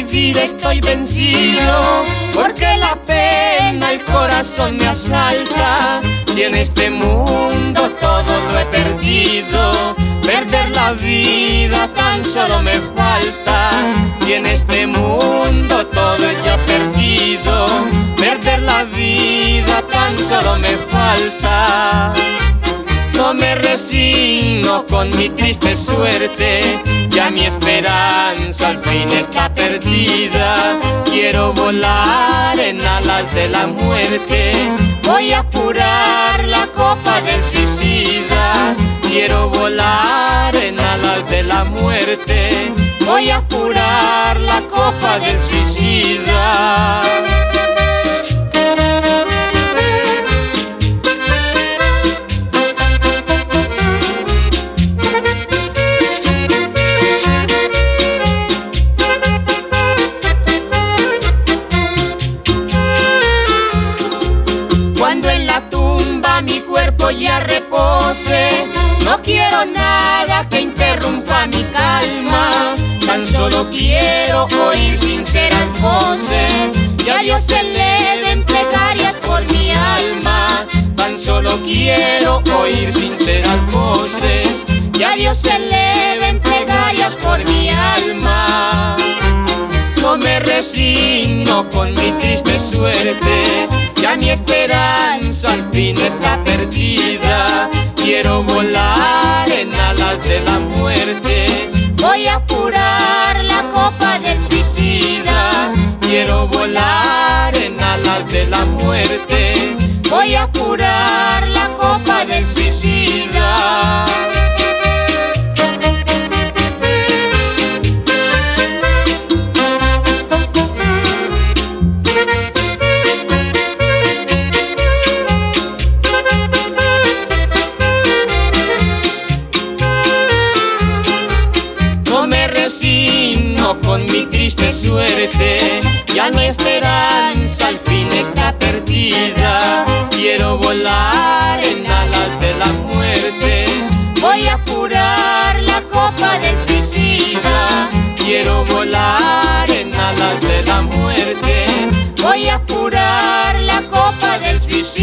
vivir estoy vencido, porque la pena el corazón me asalta. Y en este mundo todo lo he perdido, perder la vida tan solo me falta. Y en este mundo todo ya perdido, perder la vida tan solo me falta. No me resigno con mi triste suerte, ya mi esperanza al fin está perdida. Quiero volar en alas de la muerte, voy a curar la copa del suicida. Quiero volar en alas de la muerte, voy a curar la copa del suicida. Cuando en la tumba mi cuerpo ya repose, no quiero nada que interrumpa mi calma. Tan solo quiero oír sinceras voces y a Dios se eleven plegarias por mi alma. Tan solo quiero oír sinceras voces y a Dios se eleven plegarias por mi alma. No me resigno con mi triste suerte, ya mi esperanza al fin está perdida. Quiero volar en alas de la muerte, voy a curar la copa del suicida. Quiero volar en alas de la muerte, voy a curar la copa del suicida. Con mi triste suerte, ya mi esperanza al fin está perdida. Quiero volar en alas de la muerte, voy a curar la copa del suicida. Quiero volar en alas de la muerte, voy a curar la copa del suicida.